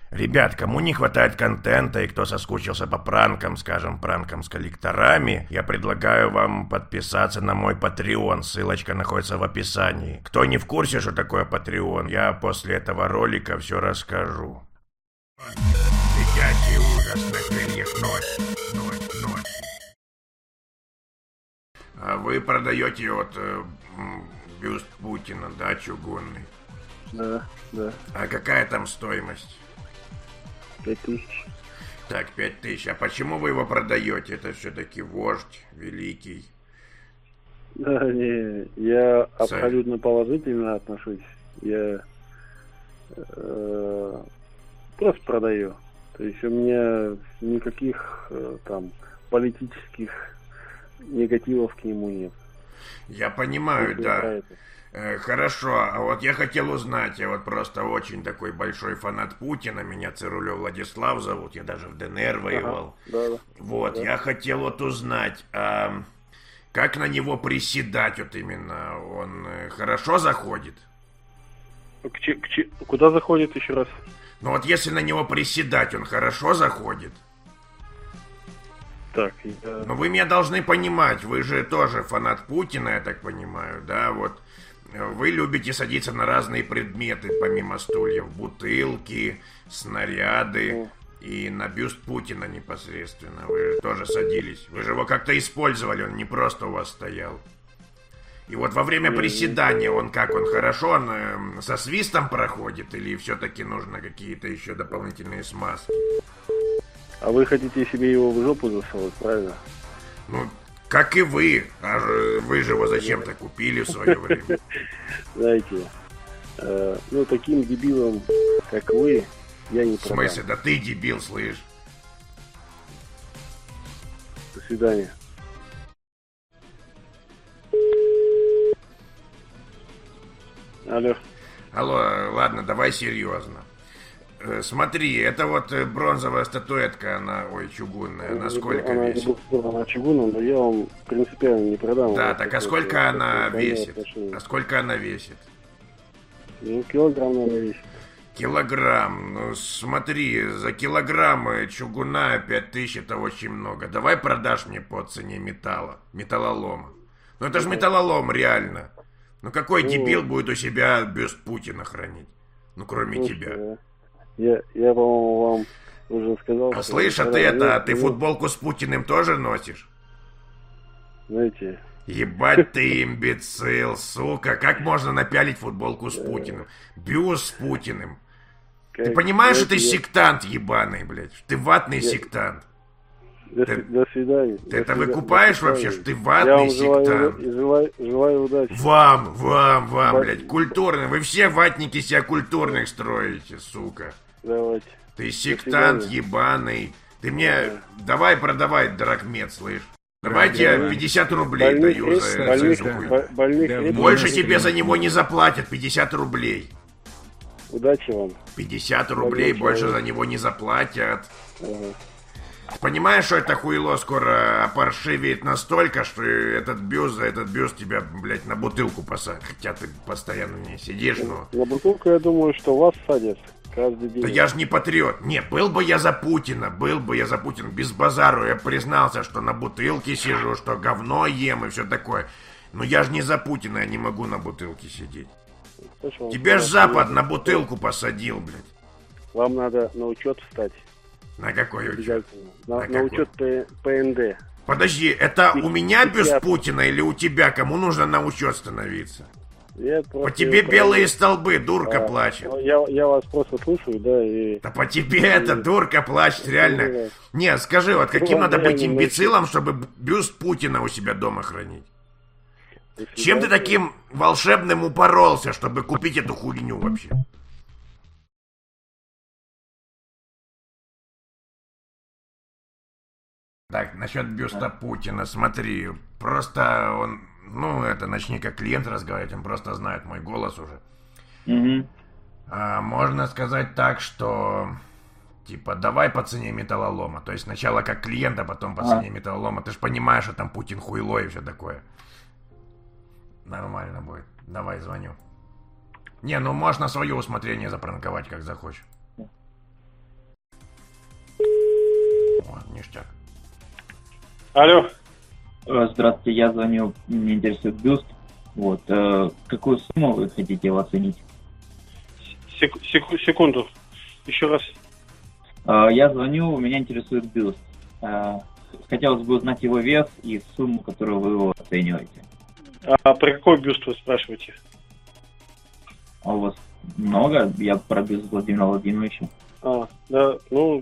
Ребят, кому не хватает контента и кто соскучился по пранкам, скажем, пранкам с коллекторами, я предлагаю вам подписаться на мой Patreon, ссылочка находится в описании. Кто не в курсе, что такое Patreon, я после этого ролика все расскажу. Летящий ужас на крыльях ночь. А вы продаете бюст Путина, да, чугунный? Да. А какая там стоимость? 5000. Так, 5000. А почему вы его продаете? Это все-таки вождь великий. Да, не, я абсолютно положительно отношусь. Я просто продаю. То есть у меня никаких там политических негативов к нему нет. Я понимаю, да. Хорошо, а вот я хотел узнать, я вот просто очень такой большой фанат Путина, меня Цирулев Владислав зовут, я даже в ДНР воевал. Да. Вот, да. Я хотел вот узнать, как на него приседать вот именно, он хорошо заходит? Куда заходит еще раз? Ну вот если на него приседать, он хорошо заходит? Так, Но вы меня должны понимать, вы же тоже фанат Путина, я так понимаю, да, вот. Вы любите садиться на разные предметы, помимо стульев, бутылки, снаряды и на бюст Путина непосредственно. Вы тоже садились. Вы же его как-то использовали, он не просто у вас стоял. И вот во время приседания он хорошо, он со свистом проходит или все-таки нужно какие-то еще дополнительные смазки? А вы хотите себе его в жопу засовывать, правильно? Ну, как и вы. А вы же его зачем-то купили в свое время. Знаете, таким дебилом, как вы, я не продам. В смысле? Да ты дебил, слышь. До свидания. Алло, ладно, давай серьезно. Смотри, это вот бронзовая статуэтка, она, чугунная, она сколько весит? Она чугунная, но я вам принципиально не продам. Да, так а сколько она весит? Ну, килограмм, наверное, весит. Килограмм, ну смотри, за килограмм чугуна 5000, это очень много. Давай продашь мне по цене металлолома. Ну это же металлолом, реально. Ну какой дебил будет у себя бюст Путина хранить? Ну кроме тебя. Я, по-моему, вам уже сказал. А слышь, ты футболку с Путиным тоже носишь? Знаете... Ебать ты имбецил, сука. Как можно напялить футболку с Путиным? Бюст с Путиным. Ты понимаешь, что ты сектант ебаный, блядь? Ты ватный сектант. До свидания. Ты это выкупаешь вообще, что ты ватный сектант? Желаю удачи. Вам, блядь, культурный. Вы все ватники себя культурных строите, сука. Давайте. Ты сектант ебаный. Ты мне давай продавай драгмет, слышь. Давай тебе 50 рублей даю за это. Больше тебе за него не заплатят, 50 рублей. Удачи вам. 50 рублей больше за него не заплатят. Понимаешь, что это хуйло скоро опаршивеет настолько, что этот бюст тебя, блядь, на бутылку посадят. Хотя ты постоянно не сидишь, но... На бутылку, я думаю, что вас садят каждый день. Да я же не патриот. Не, был бы я за Путина, без базару. Я признался, что на бутылке сижу, что говно ем и все такое. Но я же не за Путина, я не могу на бутылке сидеть. Тебя ж Запад на бутылку посадил, блядь. Вам надо на учет встать. На какой учет? На учет ПНД. Подожди, это у меня бюст Путина или у тебя? Кому нужно на учет становиться? По тебе белые столбы, дурка плачет. Я вас просто слушаю, да, и... Да по тебе это дурка плачет, реально. Не, скажи, вот каким надо быть имбецилом, чтобы бюст Путина у себя дома хранить? Чем ты таким волшебным упоролся, чтобы купить эту хуйню вообще? Так, насчет бюста Путина, смотри, просто он, начни как клиент разговаривать, он просто знает мой голос уже. Можно сказать так, что, типа, давай по цене металлолома, то есть сначала как клиент, а потом по цене металлолома, ты же понимаешь, что там Путин хуйло и все такое. Нормально будет, давай, звоню. Не, можно свое усмотрение запранковать, как захочешь. ништяк. Алло. Здравствуйте, я звоню, меня интересует бюст. Вот, какую сумму вы хотите его оценить? Секунду. Еще раз. Я звоню, меня интересует бюст. Хотелось бы узнать его вес и сумму, которую вы его оцениваете. А про какой бюст вы спрашиваете? А у вас много? Я про бюст Владимира Владимировича. Да.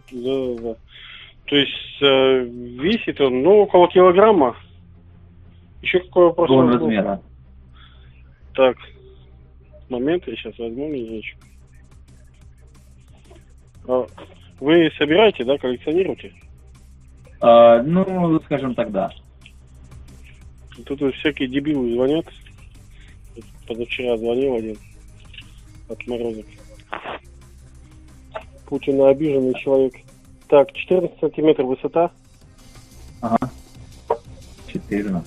То есть весит он, около килограмма. Еще какой вопрос? Какого размера? Так, момент, я сейчас возьму минуточку. Вы собираете, да, коллекционируете? Скажем так, да. Тут всякие дебилы звонят. Позавчера звонил один отморозок. Путина обиженный человек. Так, 14 сантиметров высота. Ага. 14.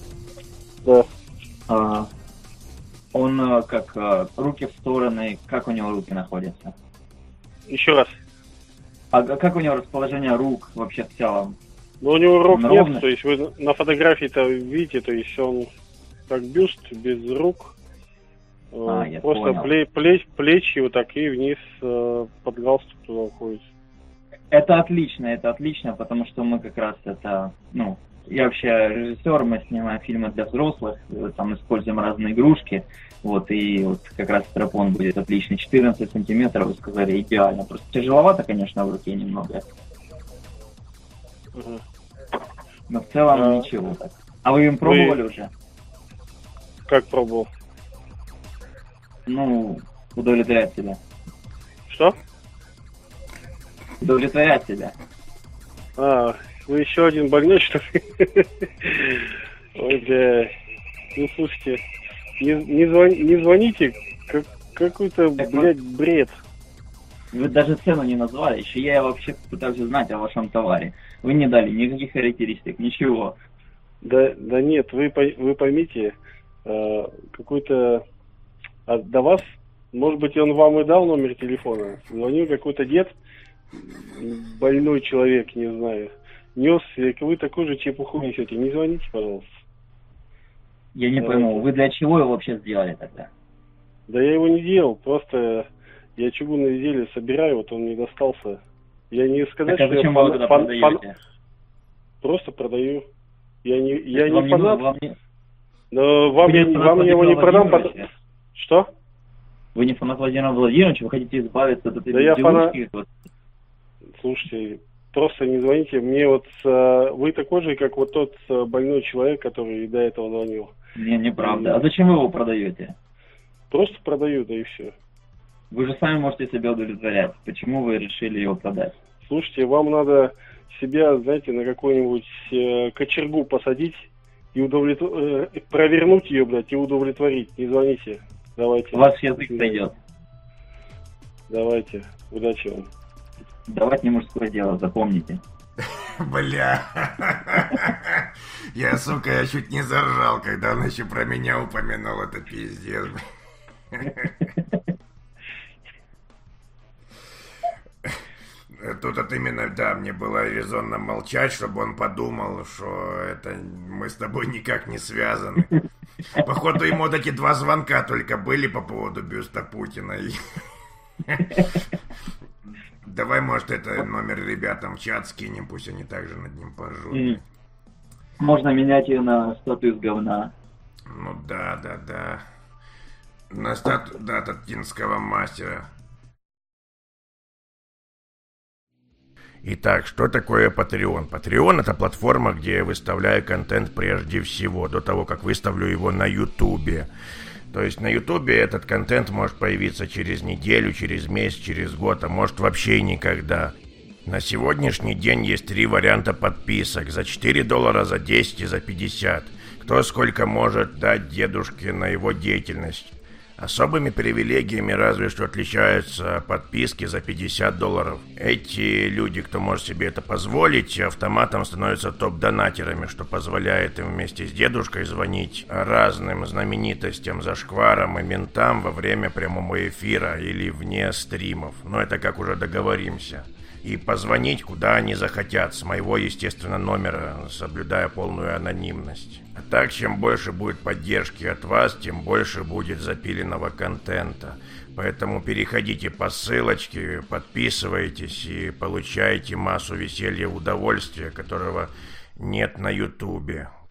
Да. Он руки в стороны, как у него руки находятся? Еще раз. А как у него расположение рук вообще в целом? У него рук он нет, ровный? то есть вы на фотографии-то видите, то есть он как бюст, без рук. Я просто понял. плечи вот так и вниз под галстук туда уходит. Это отлично, потому что мы как раз я вообще режиссер, мы снимаем фильмы для взрослых, там используем разные игрушки, и как раз стропон будет отличный, 14 сантиметров, вы сказали, идеально, просто тяжеловато, конечно, в руке немного, но в целом ничего так. А вы им пробовали уже? Как пробовал? Удовлетворять себя. Что? Удовлетворять себя. Вы еще один больной, что ли? Ой, бля. Слушайте, не звоните, какой-то, бред. Вы даже цену не назвали, еще я вообще пытаюсь узнать о вашем товаре. Вы не дали никаких характеристик, ничего. Да нет, вы поймите, какой-то... до вас, может быть, он вам и дал номер телефона. Звонил какой-то дед, больной человек, не знаю. Нес, вы такую же чепуху несете. Не звоните, пожалуйста. Я не пойму, вы для чего его вообще сделали тогда? Да я его не делал, просто я чугунные изделия собираю, вот он мне достался. Я не сказать, так, а зачем вы тогда продаете? Просто продаю. Я не фанат. Но вам я его не продам. Что? Вы не фанат Владимира Владимировича, вы хотите избавиться от этой девушки? Слушайте, просто не звоните. Мне вы такой же, как тот больной человек, который до этого звонил. Неправда. А зачем вы его продаете? Просто продаю, да и все. Вы же сами можете себя удовлетворять. Почему вы решили его продать? Слушайте, вам надо себя, знаете, на какую-нибудь кочергу посадить и провернуть ее, и удовлетворить. Не звоните. Давайте. Ваш язык сойдет. Давайте. Удачи вам. Давать не мужское дело, запомните. Бля. Я, сука, чуть не заржал, когда он еще про меня упомянул. Это пиздец. Тут именно, да, мне было резонно молчать, чтобы он подумал, что это мы с тобой никак не связаны. Походу, ему вот эти 2 звонка только были по поводу бюста Путина. Давай, может, это номер ребятам в чат скинем, пусть они также над ним поржут. Можно менять ее на статую из говна. Ну да. На статую, да, татинского мастера. Итак, что такое Patreon? Patreon — это платформа, где я выставляю контент прежде всего, до того, как выставлю его на YouTube. То есть на YouTube этот контент может появиться через неделю, через месяц, через год, а может вообще никогда. На сегодняшний день есть 3 варианта подписок: за $4, за 10 и за 50. Кто сколько может дать дедушке на его деятельность. Особыми привилегиями разве что отличаются подписки за $50. Эти люди, кто может себе это позволить, автоматом становятся топ-донатерами, что позволяет им вместе с дедушкой звонить разным знаменитостям, зашкварам и ментам во время прямого эфира или вне стримов. Но это как уже договоримся. И позвонить куда они захотят, с моего, естественно, номера, соблюдая полную анонимность. А так, чем больше будет поддержки от вас, тем больше будет запиленного контента. Поэтому переходите по ссылочке, подписывайтесь и получайте массу веселья и удовольствия, которого нет на Ютубе.